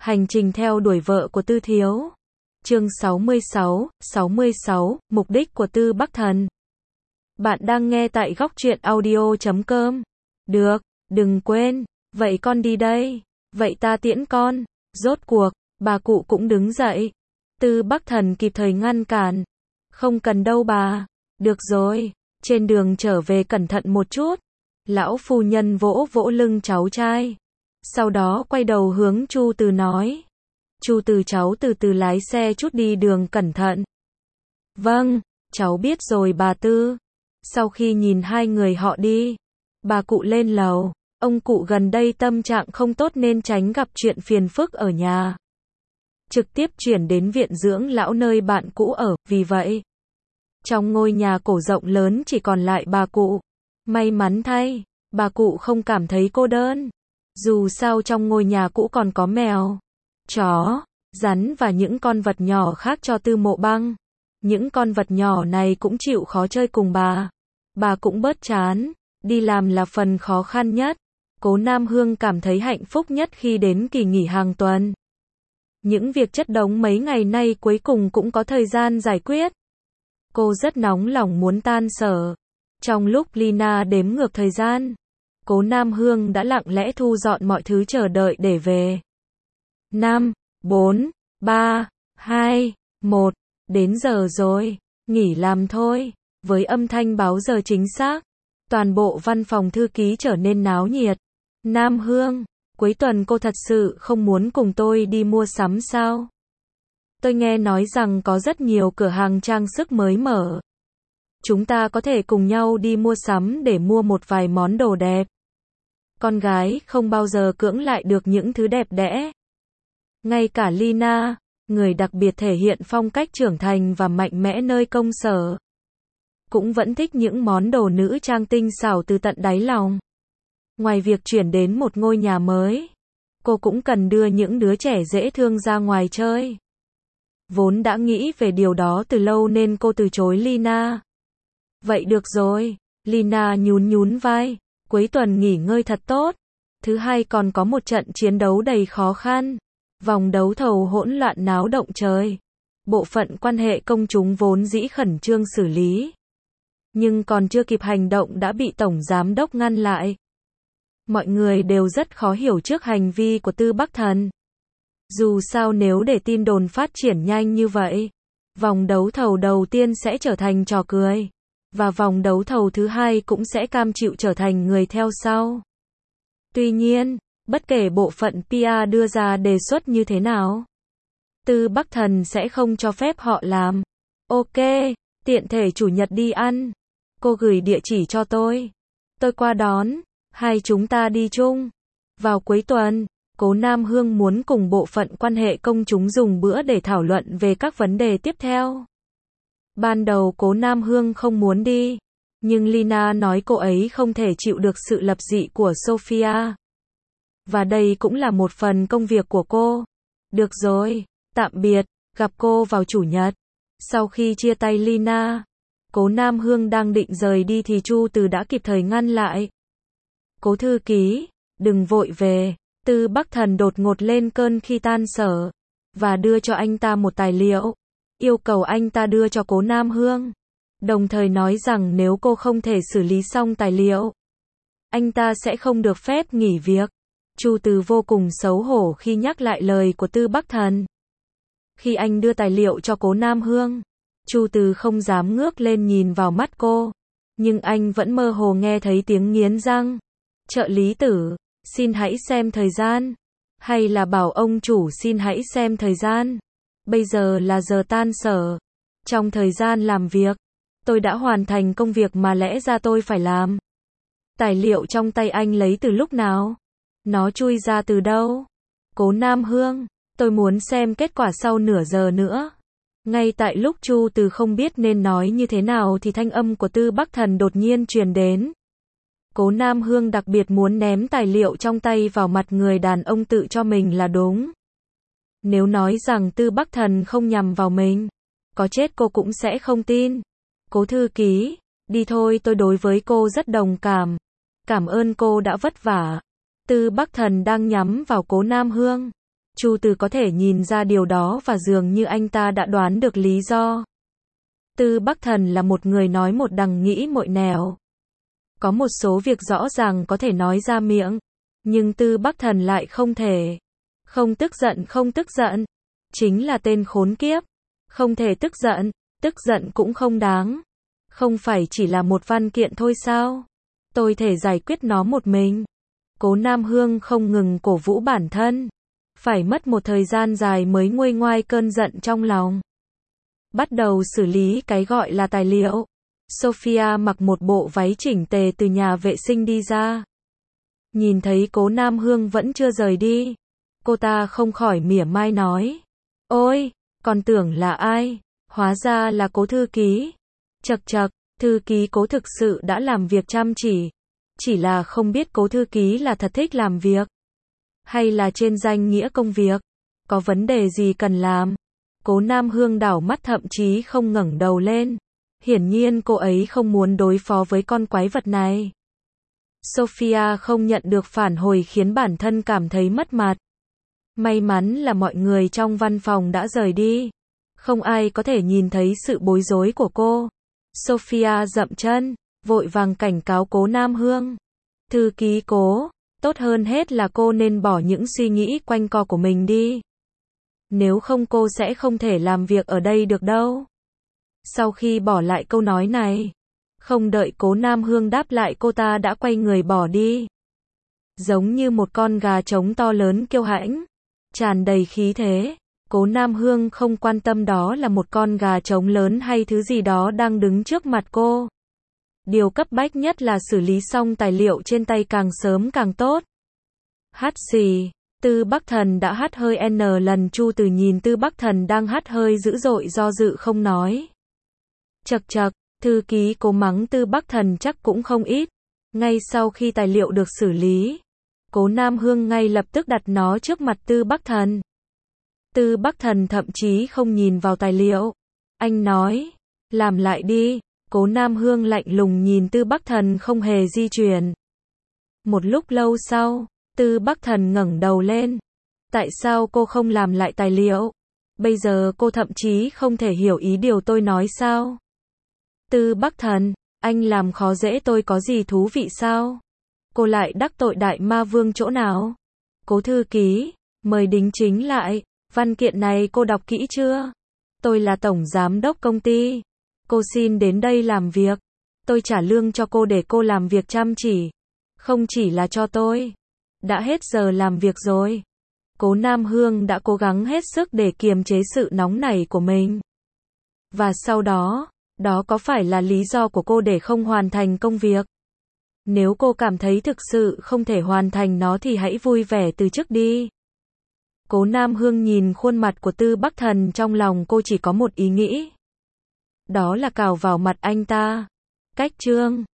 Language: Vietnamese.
Hành trình theo đuổi vợ của Tư Thiếu. Chương 66, mục đích của Tư Bắc Thần. Bạn đang nghe tại góc truyện audio.com. Được, đừng quên, vậy con đi đây. Vậy ta tiễn con. Rốt cuộc, bà cụ cũng đứng dậy. Tư Bắc Thần kịp thời ngăn cản. Không cần đâu bà. Được rồi, trên đường trở về cẩn thận một chút. Lão phu nhân vỗ vỗ lưng cháu trai. Sau đó quay đầu hướng Chu Từ nói. Chu Từ, cháu từ từ lái xe chút, đi đường cẩn thận. Vâng, cháu biết rồi bà Tư. Sau khi nhìn hai người họ đi, bà cụ lên lầu. Ông cụ gần đây tâm trạng không tốt nên tránh gặp chuyện phiền phức ở nhà. Trực tiếp chuyển đến viện dưỡng lão nơi bạn cũ ở, vì vậy trong ngôi nhà cổ rộng lớn chỉ còn lại bà cụ. May mắn thay, bà cụ không cảm thấy cô đơn. Dù sao trong ngôi nhà cũ còn có mèo, chó, rắn và những con vật nhỏ khác cho Tư Mộ Băng. Những con vật nhỏ này cũng chịu khó chơi cùng bà. Bà cũng bớt chán. Đi làm là phần khó khăn nhất. Cố Nam Hương cảm thấy hạnh phúc nhất khi đến kỳ nghỉ hàng tuần. Những việc chất đống mấy ngày nay cuối cùng cũng có thời gian giải quyết. Cô rất nóng lòng muốn tan sở. Trong lúc Lina đếm ngược thời gian, Cố Nam Hương đã lặng lẽ thu dọn mọi thứ chờ đợi để về. 5, 4, 3, 2, 1, đến giờ rồi, nghỉ làm thôi. Với âm thanh báo giờ chính xác, toàn bộ văn phòng thư ký trở nên náo nhiệt. Nam Hương, cuối tuần cô thật sự không muốn cùng tôi đi mua sắm sao? Tôi nghe nói rằng có rất nhiều cửa hàng trang sức mới mở. Chúng ta có thể cùng nhau đi mua sắm để mua một vài món đồ đẹp. Con gái không bao giờ cưỡng lại được những thứ đẹp đẽ. Ngay cả Lina, người đặc biệt thể hiện phong cách trưởng thành và mạnh mẽ nơi công sở, cũng vẫn thích những món đồ nữ trang tinh xảo từ tận đáy lòng. Ngoài việc chuyển đến một ngôi nhà mới, cô cũng cần đưa những đứa trẻ dễ thương ra ngoài chơi. Vốn đã nghĩ về điều đó từ lâu nên cô từ chối Lina. Vậy được rồi, Lina nhún nhún vai. Cuối tuần nghỉ ngơi thật tốt. Thứ hai còn có một trận chiến đấu đầy khó khăn. Vòng đấu thầu hỗn loạn náo động trời. Bộ phận quan hệ công chúng vốn dĩ khẩn trương xử lý, nhưng còn chưa kịp hành động đã bị tổng giám đốc ngăn lại. Mọi người đều rất khó hiểu trước hành vi của Tư Bắc Thần. Dù sao nếu để tin đồn phát triển nhanh như vậy, vòng đấu thầu đầu tiên sẽ trở thành trò cười, và vòng đấu thầu thứ hai cũng sẽ cam chịu trở thành người theo sau. Tuy nhiên, bất kể bộ phận PR đưa ra đề xuất như thế nào, Tư Bắc Thần sẽ không cho phép họ làm. Ok, tiện thể chủ nhật đi ăn. Cô gửi địa chỉ cho tôi. Tôi qua đón. Hai chúng ta đi chung. Vào cuối tuần, Cố Nam Hương muốn cùng bộ phận quan hệ công chúng dùng bữa để thảo luận về các vấn đề tiếp theo. Ban đầu Cố Nam Hương không muốn đi, nhưng Lina nói cô ấy không thể chịu được sự lập dị của Sophia. Và đây cũng là một phần công việc của cô. Được rồi, tạm biệt, gặp cô vào chủ nhật. Sau khi chia tay Lina, Cố Nam Hương đang định rời đi thì Chu Từ đã kịp thời ngăn lại. Cố thư ký, đừng vội về. Tư Bắc Thần đột ngột lên cơn khi tan sở, và đưa cho anh ta một tài liệu, yêu cầu anh ta đưa cho Cố Nam Hương, đồng thời nói rằng nếu cô không thể xử lý xong tài liệu, anh ta sẽ không được phép nghỉ việc. Chu Từ vô cùng xấu hổ khi nhắc lại lời của Tư Bắc Thần. Khi anh đưa tài liệu cho Cố Nam Hương, Chu Từ không dám ngước lên nhìn vào mắt cô, nhưng anh vẫn mơ hồ nghe thấy tiếng nghiến răng. Trợ lý Tử, xin hãy xem thời gian. Hay là bảo ông chủ xin hãy xem thời gian. Bây giờ là giờ tan sở. Trong thời gian làm việc, tôi đã hoàn thành công việc mà lẽ ra tôi phải làm. Tài liệu trong tay anh lấy từ lúc nào? Nó chui ra từ đâu? Cố Nam Hương, tôi muốn xem kết quả sau nửa giờ nữa. Ngay tại lúc Chu Từ không biết nên nói như thế nào thì thanh âm của Tư Bắc Thần đột nhiên truyền đến. Cố Nam Hương đặc biệt muốn ném tài liệu trong tay vào mặt người đàn ông tự cho mình là đúng. Nếu nói rằng Tư Bắc Thần không nhằm vào mình, có chết cô cũng sẽ không tin. Cố thư ký, đi thôi, tôi đối với cô rất đồng cảm. Cảm ơn cô đã vất vả. Tư Bắc Thần đang nhắm vào Cố Nam Hương. Chu Từ có thể nhìn ra điều đó và dường như anh ta đã đoán được lý do. Tư Bắc Thần là một người nói một đằng nghĩ một nẻo. Có một số việc rõ ràng có thể nói ra miệng, nhưng Tư Bắc Thần lại không thể. Không tức giận. Chính là tên khốn kiếp. Không thể tức giận cũng không đáng. Không phải chỉ là một văn kiện thôi sao? Tôi thể giải quyết nó một mình. Cố Nam Hương không ngừng cổ vũ bản thân. Phải mất một thời gian dài mới nguôi ngoai cơn giận trong lòng. Bắt đầu xử lý cái gọi là tài liệu. Sophia mặc một bộ váy chỉnh tề từ nhà vệ sinh đi ra. Nhìn thấy Cố Nam Hương vẫn chưa rời đi. Cô ta không khỏi mỉa mai nói. Ôi, còn tưởng là ai? Hóa ra là Cố thư ký. Chậc chậc, thư ký Cố thực sự đã làm việc chăm chỉ. Chỉ là không biết Cố thư ký là thật thích làm việc. Hay là trên danh nghĩa công việc. Có vấn đề gì cần làm? Cố Nam Hương đảo mắt thậm chí không ngẩng đầu lên. Hiển nhiên cô ấy không muốn đối phó với con quái vật này. Sophia không nhận được phản hồi khiến bản thân cảm thấy mất mặt. May mắn là mọi người trong văn phòng đã rời đi. Không ai có thể nhìn thấy sự bối rối của cô. Sophia dậm chân, vội vàng cảnh cáo Cố Nam Hương. Thư ký Cố, tốt hơn hết là cô nên bỏ những suy nghĩ quanh co của mình đi. Nếu không cô sẽ không thể làm việc ở đây được đâu. Sau khi bỏ lại câu nói này, không đợi Cố Nam Hương đáp lại cô ta đã quay người bỏ đi. Giống như một con gà trống to lớn kiêu hãnh, tràn đầy khí thế. Cố Nam Hương không quan tâm đó là một con gà trống lớn hay thứ gì đó đang đứng trước mặt cô. Điều cấp bách nhất là xử lý xong tài liệu trên tay càng sớm càng tốt. Hắt xì, Tư Bắc Thần đã hắt hơi n lần. Chu Từ nhìn Tư Bắc Thần đang hắt hơi dữ dội do dự không nói. Chậc chậc, thư ký Cố mắng Tư Bắc Thần chắc cũng không ít. Ngay sau khi tài liệu được xử lý, Cố Nam Hương ngay lập tức đặt nó trước mặt Tư Bắc Thần. Tư Bắc Thần thậm chí không nhìn vào tài liệu. Anh nói, làm lại đi. Cố Nam Hương lạnh lùng nhìn Tư Bắc Thần không hề di chuyển. Một lúc lâu sau, Tư Bắc Thần ngẩng đầu lên. Tại sao cô không làm lại tài liệu? Bây giờ cô thậm chí không thể hiểu ý điều tôi nói sao? Tư Bắc Thần, anh làm khó dễ tôi có gì thú vị sao? Cô lại đắc tội Đại Ma Vương chỗ nào? Cố thư ký, mời đính chính lại. Văn kiện này cô đọc kỹ chưa? Tôi là tổng giám đốc công ty. Cô xin đến đây làm việc. Tôi trả lương cho cô để cô làm việc chăm chỉ. Không chỉ là cho tôi. Đã hết giờ làm việc rồi. Cố Nam Hương đã cố gắng hết sức để kiềm chế sự nóng nảy của mình. Và sau đó, đó có phải là lý do của cô để không hoàn thành công việc? Nếu cô cảm thấy thực sự không thể hoàn thành nó thì hãy vui vẻ từ chức đi. Cố Nam Hương nhìn khuôn mặt của Tư Bắc Thần, trong lòng cô chỉ có một ý nghĩ. Đó là cào vào mặt anh ta. Cách chương